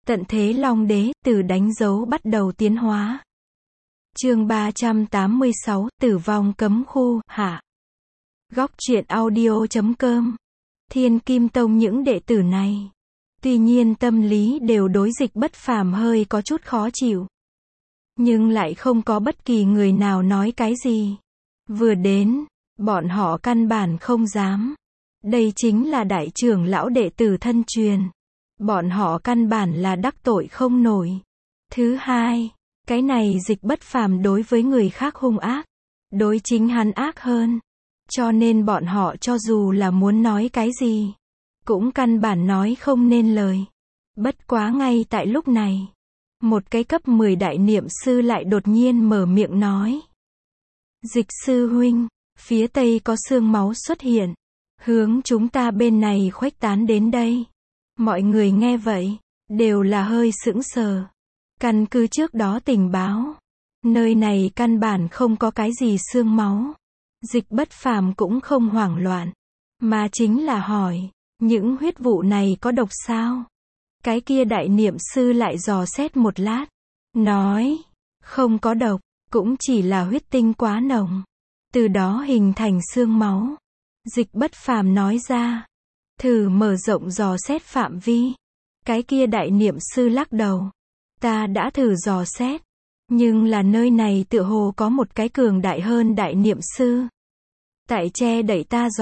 Tận thế Long Đế, từ đánh dấu bắt đầu tiến hóa. Chương 386, Tử vong cấm khu, hạ. Góc truyện audio.com. Thiên Kim Tông những đệ tử này, tuy nhiên tâm lý đều đối Dịch Bất Phàm hơi có chút khó chịu, nhưng lại không có bất kỳ người nào nói cái gì. Vừa đến, bọn họ căn bản không dám. Đây chính là đại trưởng lão đệ tử thân truyền. Bọn họ căn bản là đắc tội không nổi. Thứ hai, cái này Dịch Bất Phàm đối với người khác hung ác, đối chính hắn ác hơn. Cho nên bọn họ cho dù là muốn nói cái gì, cũng căn bản nói không nên lời. Bất quá ngay tại lúc này, một cái cấp 10 đại niệm sư lại đột nhiên mở miệng nói. Dịch sư huynh, phía tây có xương máu xuất hiện, hướng chúng ta bên này khuếch tán đến đây. Mọi người nghe vậy, đều là hơi sững sờ. Căn cứ trước đó tình báo, nơi này căn bản không có cái gì xương máu. Dịch Bất Phàm cũng không hoảng loạn, mà chính là hỏi, những huyết vụ này có độc sao? Cái kia đại niệm sư lại dò xét một lát, nói, không có độc, cũng chỉ là huyết tinh quá nồng, từ đó hình thành xương máu. Dịch Bất Phàm nói ra, thử mở rộng dò xét phạm vi. Cái kia đại niệm sư lắc đầu, ta đã thử dò xét, nhưng là nơi này tựa hồ có một cái cường đại hơn đại niệm sư. Tại che đẩy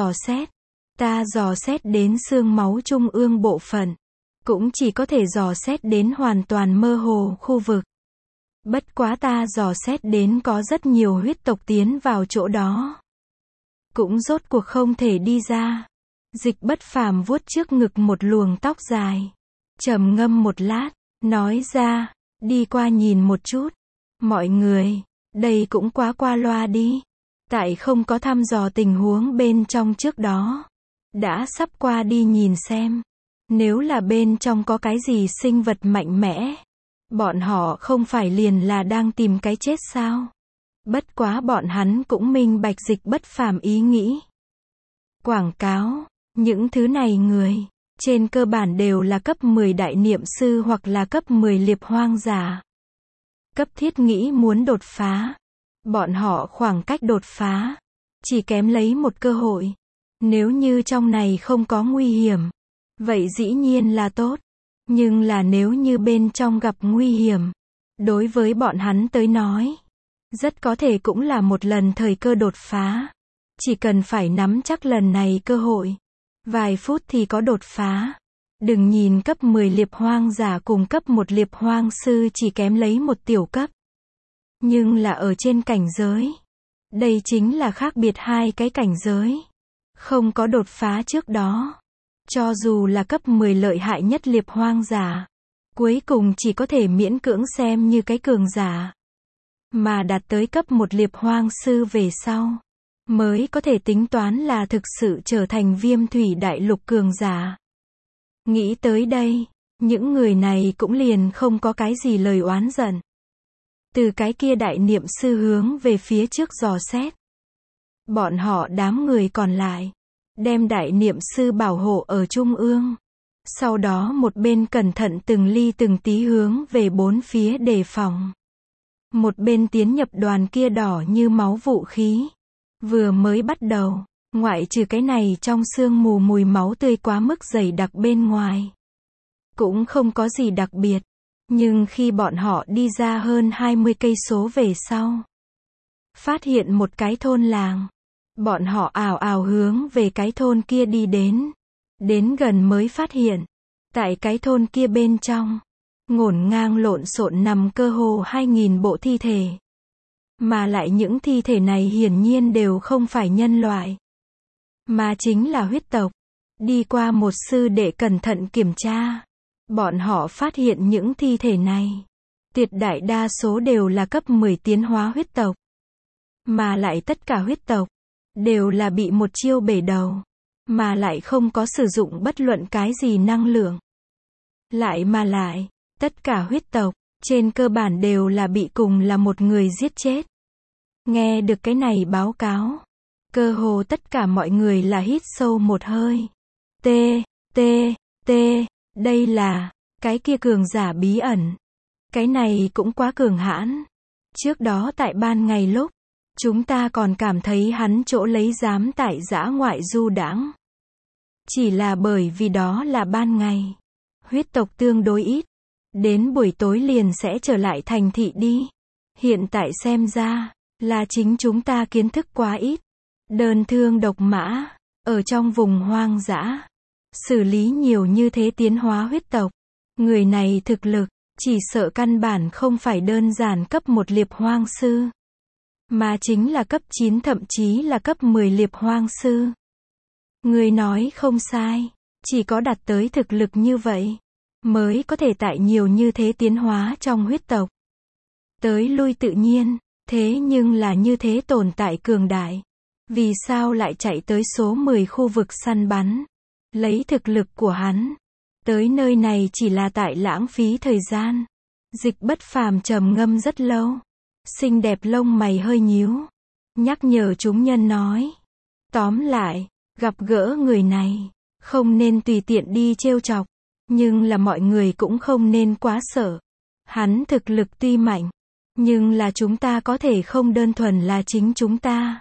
ta dò xét đến xương máu trung ương bộ phận, cũng chỉ có thể dò xét đến hoàn toàn mơ hồ khu vực. Bất quá ta dò xét đến có rất nhiều huyết tộc tiến vào chỗ đó, cũng rốt cuộc không thể đi ra. Dịch Bất Phàm vuốt trước ngực một luồng tóc dài, trầm ngâm một lát, nói ra, đi qua nhìn một chút. Mọi người, đây cũng quá qua loa đi. Tại không có thăm dò tình huống bên trong trước đó, đã sắp qua đi nhìn xem. Nếu là bên trong có cái gì sinh vật mạnh mẽ, bọn họ không phải liền là đang tìm cái chết sao? Bất quá bọn hắn cũng minh bạch Dịch Bất Phàm ý nghĩ. Quảng cáo, những thứ này người, trên cơ bản đều là cấp 10 đại niệm sư hoặc là cấp 10 liệp hoang giả. Cấp thiết nghĩ muốn đột phá. Bọn họ khoảng cách đột phá, chỉ kém lấy một cơ hội. Nếu như trong này không có nguy hiểm, vậy dĩ nhiên là tốt. Nhưng là nếu như bên trong gặp nguy hiểm, đối với bọn hắn tới nói, rất có thể cũng là một lần thời cơ đột phá. Chỉ cần phải nắm chắc lần này cơ hội, vài phút thì có đột phá. Đừng nhìn cấp 10 liệp hoang giả cùng cấp 1 liệp hoang sư chỉ kém lấy một tiểu cấp. Nhưng là ở trên cảnh giới, đây chính là khác biệt hai cái cảnh giới. Không có đột phá trước đó, cho dù là cấp 10 lợi hại nhất liệp hoang giả, cuối cùng chỉ có thể miễn cưỡng xem như cái cường giả. Mà đạt tới cấp 1 liệp hoang sư về sau, mới có thể tính toán là thực sự trở thành Viêm Thủy Đại Lục cường giả. Nghĩ tới đây, những người này cũng liền không có cái gì lời oán giận. Từ cái kia đại niệm sư hướng về phía trước dò xét. Bọn họ đám người còn lại, đem đại niệm sư bảo hộ ở trung ương. Sau đó một bên cẩn thận từng ly từng tí hướng về bốn phía đề phòng. Một bên tiến nhập đoàn kia đỏ như máu vũ khí. Vừa mới bắt đầu, ngoại trừ cái này trong sương mù mùi máu tươi quá mức dày đặc bên ngoài, cũng không có gì đặc biệt. Nhưng khi bọn họ đi ra hơn 20 cây số về sau, phát hiện một cái thôn làng. Bọn họ ào ào hướng về cái thôn kia đi đến. Đến gần mới phát hiện, tại cái thôn kia bên trong, ngổn ngang lộn xộn nằm cơ hồ 2000 bộ thi thể. Mà lại những thi thể này hiển nhiên đều không phải nhân loại, mà chính là huyết tộc. Đi qua một sư đệ cẩn thận kiểm tra, bọn họ phát hiện những thi thể này, tuyệt đại đa số đều là cấp 10 tiến hóa huyết tộc. Mà lại tất cả huyết tộc, đều là bị một chiêu bể đầu, mà lại không có sử dụng bất luận cái gì năng lượng. Lại, tất cả huyết tộc, trên cơ bản đều là bị cùng là một người giết chết. Nghe được cái này báo cáo, cơ hồ tất cả mọi người là hít sâu một hơi. Đây là, Cái kia cường giả bí ẩn. Cái này cũng quá cường hãn. Trước đó tại ban ngày lúc, chúng ta còn cảm thấy hắn chỗ lấy dám tại dã ngoại du đãng. Chỉ là bởi vì đó là ban ngày. Huyết tộc tương đối ít. Đến buổi tối liền sẽ trở lại thành thị đi. Hiện tại xem ra, là chính chúng ta kiến thức quá ít. Đơn thương độc mã, ở trong vùng hoang dã. Xử lý nhiều như thế tiến hóa huyết tộc. Người này thực lực, chỉ sợ căn bản không phải đơn giản cấp 1 liệp hoang sư. Mà chính là cấp 9 thậm chí là cấp 10 liệp hoang sư. Người nói không sai, chỉ có đạt tới thực lực như vậy, mới có thể tại nhiều như thế tiến hóa trong huyết tộc. Tới lui tự nhiên, thế nhưng là như thế tồn tại cường đại. Vì sao lại chạy tới số 10 khu vực săn bắn? Lấy thực lực của hắn, tới nơi này chỉ là tại lãng phí thời gian. Dịch Bất Phàm trầm ngâm rất lâu. Xinh đẹp lông mày hơi nhíu. Nhắc nhở chúng nhân nói. Tóm lại, gặp gỡ người này, không nên tùy tiện đi trêu chọc. Nhưng là mọi người cũng không nên quá sợ. Hắn thực lực tuy mạnh, nhưng là chúng ta có thể không đơn thuần là chính chúng ta.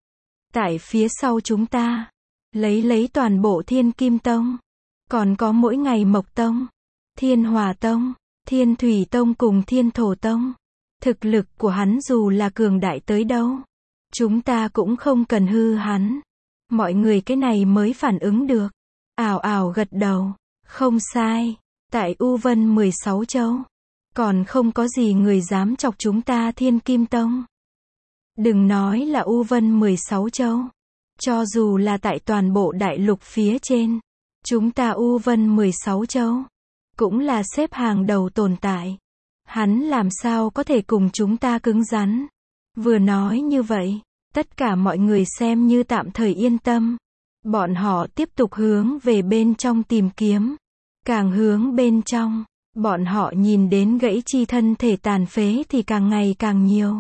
Tại phía sau chúng ta, lấy toàn bộ Thiên Kim Tông. Còn có mỗi ngày Mộc Tông, Thiên Hỏa Tông, Thiên Thủy Tông cùng Thiên Thổ Tông. Thực lực của hắn dù là cường đại tới đâu, chúng ta cũng không cần hư hắn. Mọi người cái này mới phản ứng được. Ảo ảo gật đầu. Không sai. Tại U Vân 16 châu, còn không có gì người dám chọc chúng ta Thiên Kim Tông. Đừng nói là U Vân 16 châu. Cho dù là tại toàn bộ đại lục phía trên, chúng ta U Vân 16 châu, cũng là xếp hàng đầu tồn tại. Hắn làm sao có thể cùng chúng ta cứng rắn. Vừa nói như vậy, tất cả mọi người xem như tạm thời yên tâm. Bọn họ tiếp tục hướng về bên trong tìm kiếm. Càng hướng bên trong, bọn họ nhìn đến gãy chi thân thể tàn phế thì càng ngày càng nhiều.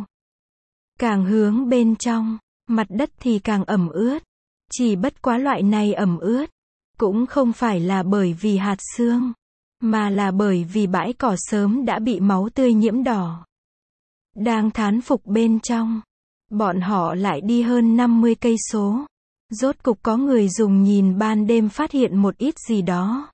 Càng hướng bên trong, mặt đất thì càng ẩm ướt. Chỉ bất quá loại này ẩm ướt, cũng không phải là bởi vì hạt xương, mà là bởi vì bãi cỏ sớm đã bị máu tươi nhiễm đỏ. Đang thán phục bên trong, bọn họ lại đi hơn 50 cây số. Rốt cục có người dùng nhìn ban đêm phát hiện một ít gì đó.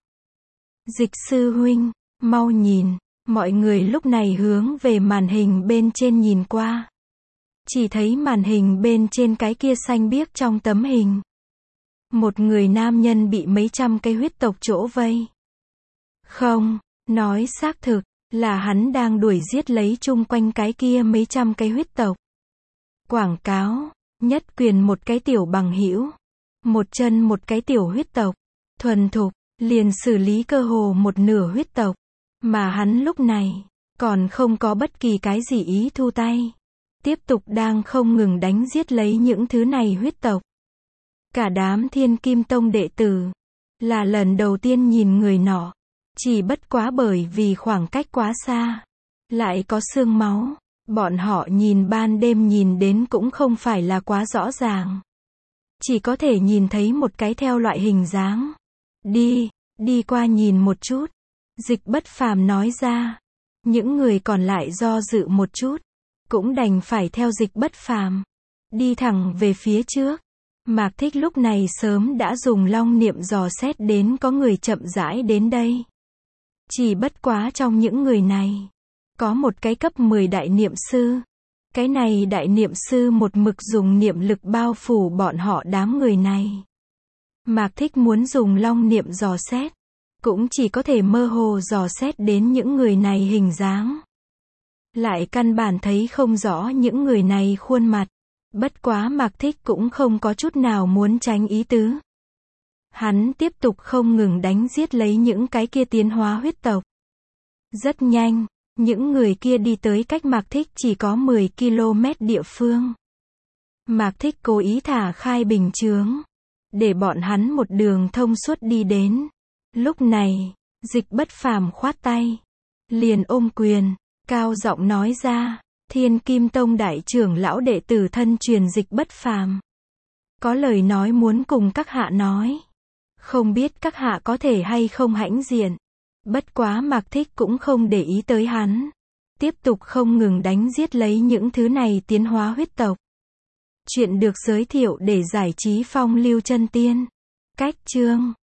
Dịch sư huynh, mau nhìn. Mọi người lúc này hướng về màn hình bên trên nhìn qua. Chỉ thấy màn hình bên trên cái kia xanh biếc trong tấm hình. Một người nam nhân bị mấy trăm cây huyết tộc chỗ vây. Không, nói xác thực, là hắn đang đuổi giết lấy chung quanh cái kia mấy trăm cây huyết tộc. Quảng cáo, nhất quyền một cái tiểu bằng hữu, một chân một cái tiểu huyết tộc, thuần thục, liền xử lý cơ hồ một nửa huyết tộc. Mà hắn lúc này, còn không có bất kỳ cái gì ý thu tay. Tiếp tục đang không ngừng đánh giết lấy những thứ này huyết tộc. Cả đám Thiên Kim Tông đệ tử, là lần đầu tiên nhìn người nọ. Chỉ bất quá bởi vì khoảng cách quá xa, lại có xương máu, bọn họ nhìn ban đêm nhìn đến cũng không phải là quá rõ ràng. Chỉ có thể nhìn thấy một cái theo loại hình dáng. Đi qua nhìn một chút. Dịch Bất Phàm nói ra. Những người còn lại do dự một chút, cũng đành phải theo Dịch Bất Phàm, đi thẳng về phía trước. Mạc Thích lúc này sớm đã dùng long niệm dò xét đến có người chậm rãi đến đây. Chỉ bất quá trong những người này, có một cái cấp 10 đại niệm sư. Cái này đại niệm sư một mực dùng niệm lực bao phủ bọn họ đám người này. Mạc Thích muốn dùng long niệm dò xét, cũng chỉ có thể mơ hồ dò xét đến những người này hình dáng. Lại căn bản thấy không rõ những người này khuôn mặt. Bất quá Mạc Thích cũng không có chút nào muốn tránh ý tứ. Hắn tiếp tục không ngừng đánh giết lấy những cái kia tiến hóa huyết tộc. Rất nhanh, những người kia đi tới cách Mạc Thích chỉ có 10 km địa phương. Mạc Thích cố ý thả khai bình chướng, để bọn hắn một đường thông suốt đi đến. Lúc này, Dịch Bất Phàm khoát tay, liền ôm quyền, cao giọng nói ra, Thiên Kim Tông đại trưởng lão đệ tử thân truyền Dịch Bất Phàm, có lời nói muốn cùng các hạ nói. Không biết các hạ có thể hay không hãnh diện. Bất quá Mạc Thích cũng không để ý tới hắn. Tiếp tục không ngừng đánh giết lấy những thứ này tiến hóa huyết tộc. Chuyện được giới thiệu để giải trí phong lưu chân tiên. Cách chương